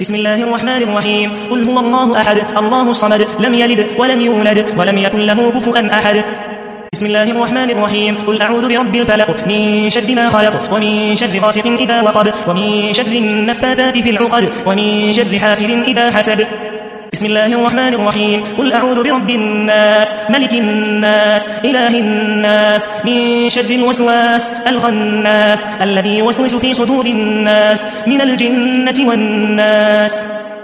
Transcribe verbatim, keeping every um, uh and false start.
بسم الله الرحمن الرحيم قل هو الله أحد الله الصمد لم يلد ولم يولد ولم يكن له كفوا أحد بسم الله الرحمن الرحيم قل أعوذ برب الفلق من شر ما خلق ومن شر غاسق إذا وقب ومن شر النفاثات في العقد ومن شر حاسد إذا حسد بسم الله الرحمن الرحيم قل أعوذ برب الناس ملك الناس إله الناس من شر الوسواس الخناس الذي يوسوس في صدور الناس من الجنة والناس.